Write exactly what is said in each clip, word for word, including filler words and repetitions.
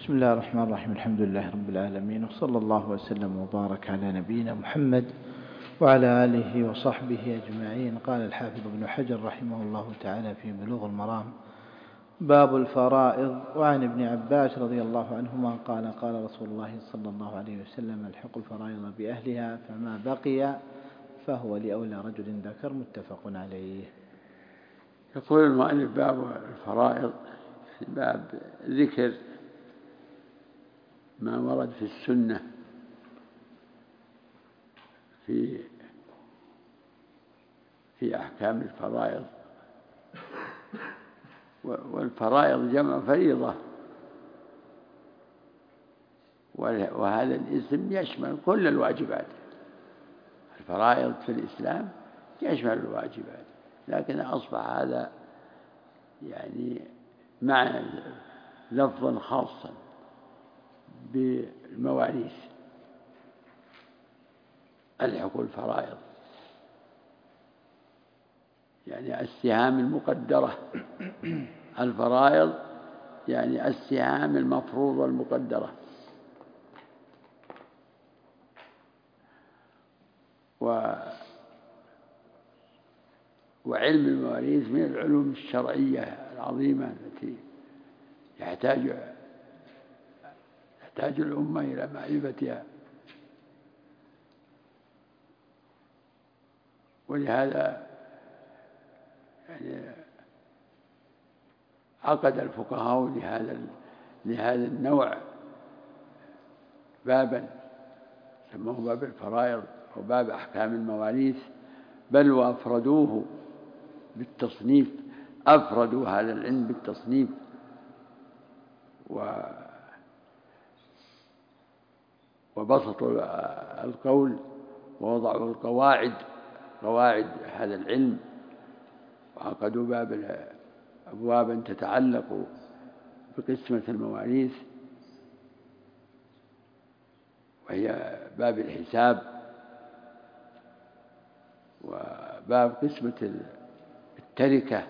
بسم الله الرحمن الرحيم. الحمد لله رب العالمين، وصلى الله وسلم وبارك على نبينا محمد وعلى آله وصحبه أجمعين. قال الحافظ ابن حجر رحمه الله تعالى في بلوغ المرام: باب الفرائض. وعن ابن عباس رضي الله عنهما قال: قال رسول الله صلى الله عليه وسلم: الحق الفرائض بأهلها، فما بقي فهو لأولى رجل ذكر. متفق عليه. يقول المؤلف: باب الفرائض، باب ذكر ما ورد في السنة في في أحكام الفرائض. والفرائض جمع فريضة، وهذا الاسم يشمل كل الواجبات. الفرائض في الإسلام يشمل الواجبات، لكن أصبح هذا يعني معنى لفظا خاصا بالمواريث. الحق الفرائض يعني السهام المقدرة. الفرائض يعني السهام المفروضة المقدرة. و وعلم المواريث من العلوم الشرعية العظيمة التي يحتاج تحتاج الأمة إلى معرفتها، ولهذا يعني عقد الفقهاء لهذا لهذا النوع بابا سموه باب الفرائض وباب أحكام المواريث، بل وأفردوه بالتصنيف. أفردوا هذا العلم بالتصنيف و وبسطوا القول ووضعوا القواعد قواعد هذا العلم، وعقدوا باب أبوابا تتعلق بقسمة المواريث، وهي باب الحساب وباب قسمة التركة.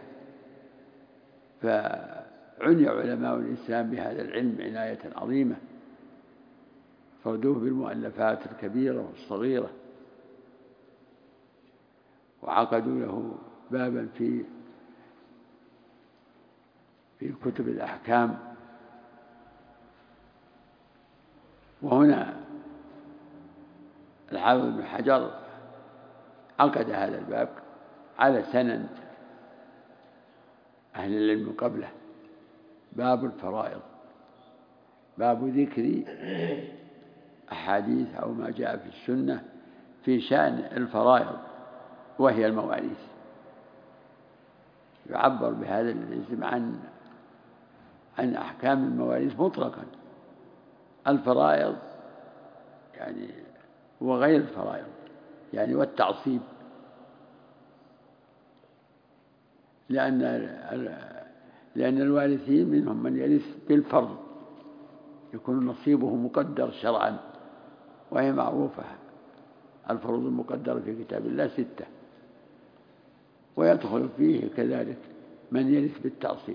فعني علماء الإسلام بهذا العلم عناية عظيمة، فردوه بالمؤلفات الكبيرة والصغيرة، وعقدوا له بابا في في كتب الأحكام. وهنا الحافظ ابن حجر عقد هذا الباب على سنن أهل العلم قبله: باب الفرائض، باب ذكر أحاديث أو ما جاء في السنة في شأن الفرائض وهي المواريث. يعبر بهذا الاسم عن عن أحكام المواريث مطلقا. الفرائض يعني وغير الفرائض يعني والتعصيب، لأن لأن الوارثين منهم من يرث بالفرض، يكون نصيبه مقدر شرعا، وهي معروفة. الفروض المقدرة في كتاب الله ستة، ويدخل فيه كذلك من يرث بالتعصيب.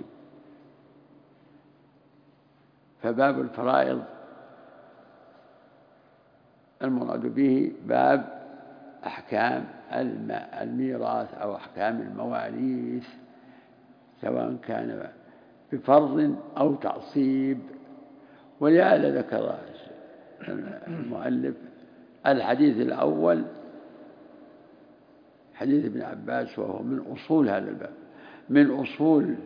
فباب الفرائض المراد به باب أحكام الميراث أو أحكام المواريث، سواء كان بفرض أو تعصيب. ولهذا ذكر المؤلف الحديث الأول حديث ابن عباس، وهو من أصول هذا الباب، من أصول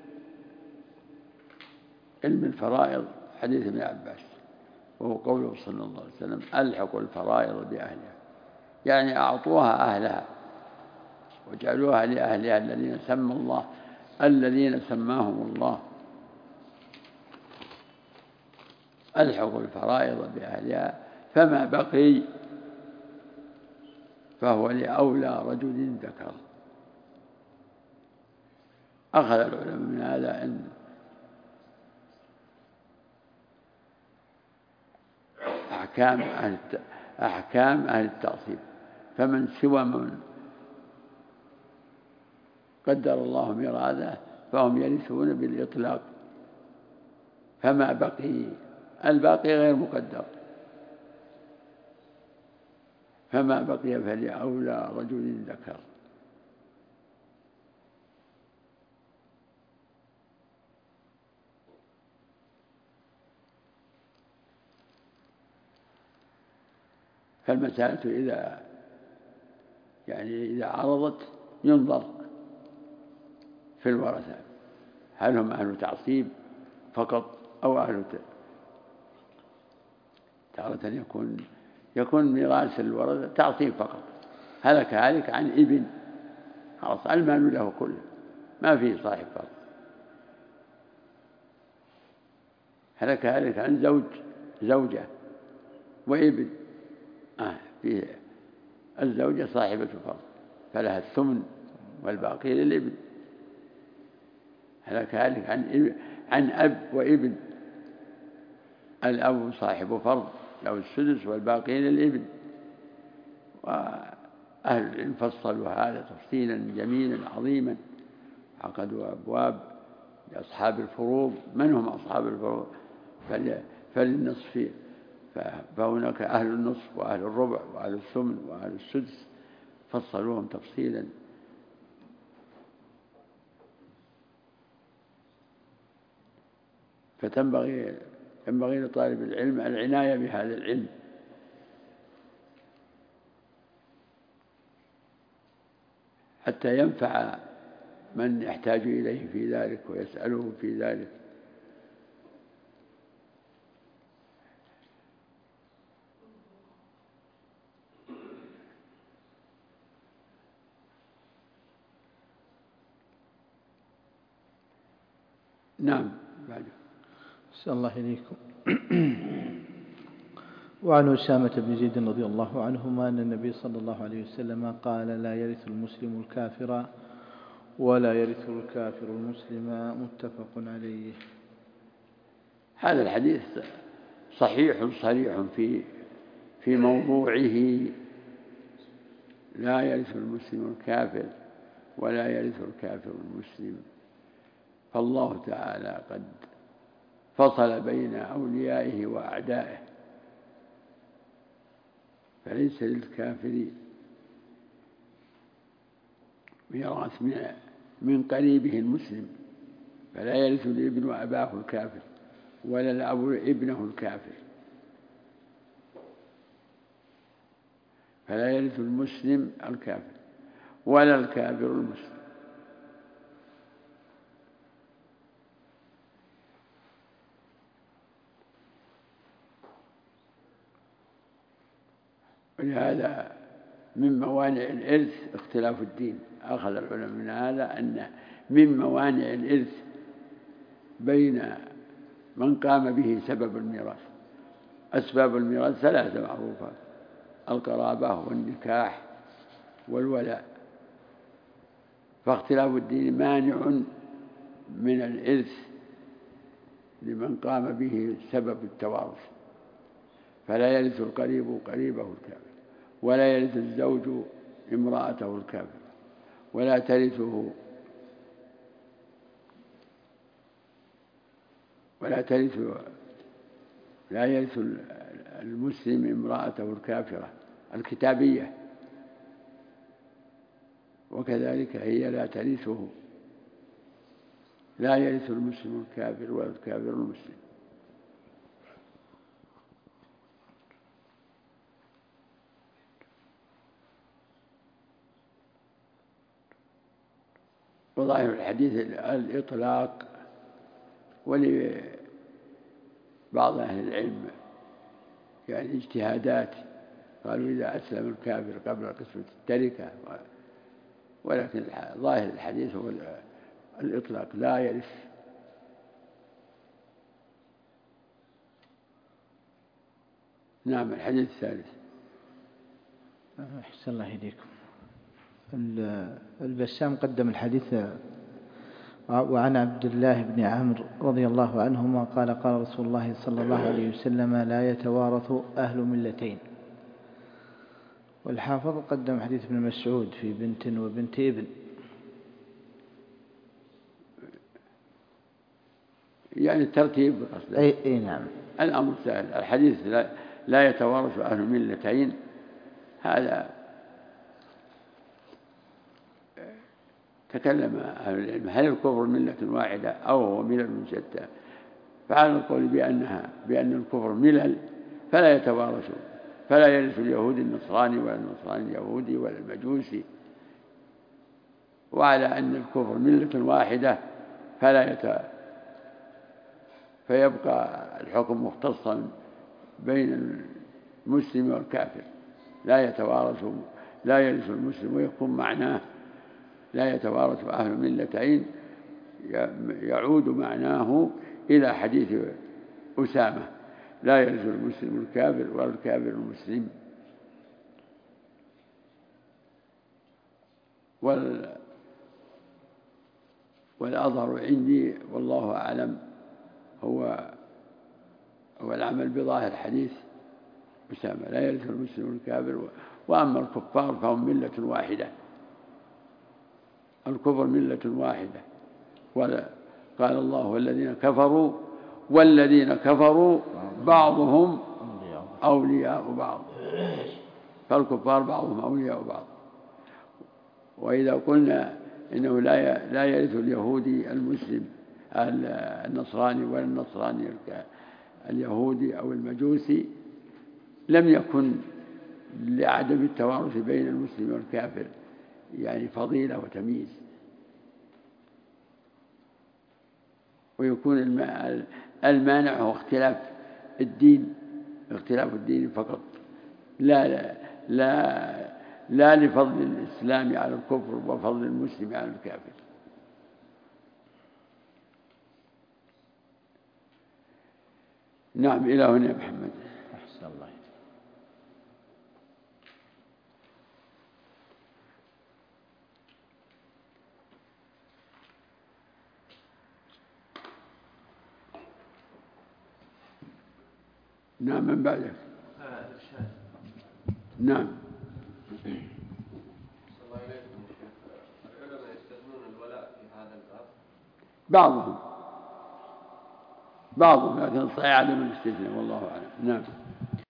علم الفرائض حديث ابن عباس، وهو قوله صلى الله عليه وسلم: ألحق الفرائض بأهلها، يعني أعطوها أهلها وجعلوها لأهلها الذين سمى الله الذين سماهم الله. ألحق الفرائض بأهلها، فما بقي فهو لأولى رجل ذكر. أخذ العلماء من هذا أن أحكام أهل أحكام أهل التعصيب، فمن سوى من قدر الله ميراثه فهم يرثون بالإطلاق، فما بقي الباقي غير مقدر، فما بقي فلأولى رجل ذكر. فالمسألة إذا يعني إذا عرضت ينظر في الورثة هل هم أهل تعصيب فقط أو أهل تارة يكون يكون ميراث الورثة تعصيب فقط، هلك هالك عن ابن خلاص المال له كله ما فيه صاحب فرض، هلك هالك عن زوج زوجة وابن آه فيه الزوجة صاحبة فرض فلها الثمن والباقي للابن، هلك هالك عن عن أب وابن، الأب صاحب فرض له السدس والباقي للابن. وأهل العلم فصلوا هذا تفصيلا جميلا عظيما، عقدوا أبواب لأصحاب الفروض من هم أصحاب الفروض فللنصف، فهناك أهل النصف وأهل الربع وأهل الثمن وأهل السدس فصلوهم تفصيلا. فتنبغي ينبغي لطالب العلم العناية بهذا العلم حتى ينفع من يحتاج إليه في ذلك ويسأله في ذلك. نعم بعد. أحسن الله إليكم. وعن أسامة بن زيد رضي الله عنهما أن النبي صلى الله عليه وسلم قال لا يرث المسلم الكافر ولا يرث الكافر المسلم، متفق عليه. هذا الحديث صحيح صريح في في موضوعه، لا يرث المسلم الكافر ولا يرث الكافر المسلم، فالله تعالى قد فصل بين أوليائه وأعدائه، فليس للكافر ميراث من قريبه المسلم، فلا يرث الابن أباه الكافر ولا الأب ابنه الكافر، فلا يرث المسلم الكافر ولا الكافر المسلم. ولهذا من موانع الإرث اختلاف الدين، أخذ العلماء من هذا أن من موانع الإرث بين من قام به سبب الميراث. أسباب الميراث ثلاثة معروفة: القرابة والنكاح والولاء، فاختلاف الدين مانع من الإرث لمن قام به سبب التوارث، فلا يرث القريب قريبه الكافر ولا يرث الزوج امرأته الكافر ولا ترثه ولا ترث لا يرث المسلم امرأته الكافرة الكتابية، وكذلك هي لا ترثه، لا يرث المسلم الكافر ولا الكافر المسلم. وظاهر الحديث الإطلاق، ولبعض أهل العلم يعني اجتهادات، قالوا إذا أسلم الكافر قبل قسمة التركة، ولكن ظاهر الحديث هو الإطلاق لا يرث. نعم. الحديث الثالث. أحسن الله إليكم. البسام قدم الحديث: وعن عبد الله بن عمرو رضي الله عنهما قال قال رسول الله صلى الله عليه وسلم لا يتوارث أهل ملتين. والحافظ قدم حديث ابن مسعود في بنت وبنت ابن، يعني الترتيب بقصده. أي, أي نعم. الأمر سهل. الحديث لا, لا يتوارث أهل الملتين، هذا تكلم أهل العلم هل الكفر ملة واحدة أو هو ملل شتى، فعلى القول بأنها بأن الكفر ملل فلا يتوارثون، فلا يرث اليهودي النصراني ولا النصراني اليهودي ولا المجوسي، وعلى أن الكفر ملة واحدة فلا يت فيبقى الحكم مختصا بين المسلم والكافر، لا يتوارث لا يرث المسلم ويكون معناه لا يتوارث أهل الملتين، يعود معناه إلى حديث أسامة لا يرث المسلم الكافر ولا الكافر المسلم. وال والأظهر عندي والله أعلم هو هو العمل بظاهر حديث أسامة لا يرث المسلم الكافر، وأما الكفار فهم ملة واحدة، الكفر ملة واحدة. قال الله والذين كفروا والذين كفروا بعضهم أولياء بعض، فالكفار بعضهم أولياء بعض. وإذا قلنا إنه لا لا يرث اليهودي المسلم النصراني ولا النصراني اليهودي أو المجوسي، لم يكن لعدم التوارث بين المسلم والكافر يعني فضيلة وتمييز، ويكون المانع هو اختلاف الدين، اختلاف الدين فقط، لا لا لا, لا لفضل الإسلام على الكفر وفضل المسلم على الكافر. نعم، إلى هنا يا محمد. أحسن الله. نعم، من بعدك. نعم. العلماء يستثنون الولاء في هذا الباب؟ بعضهم بعضهم لكن صحيح عدم الاستثناء والله أعلم. نعم.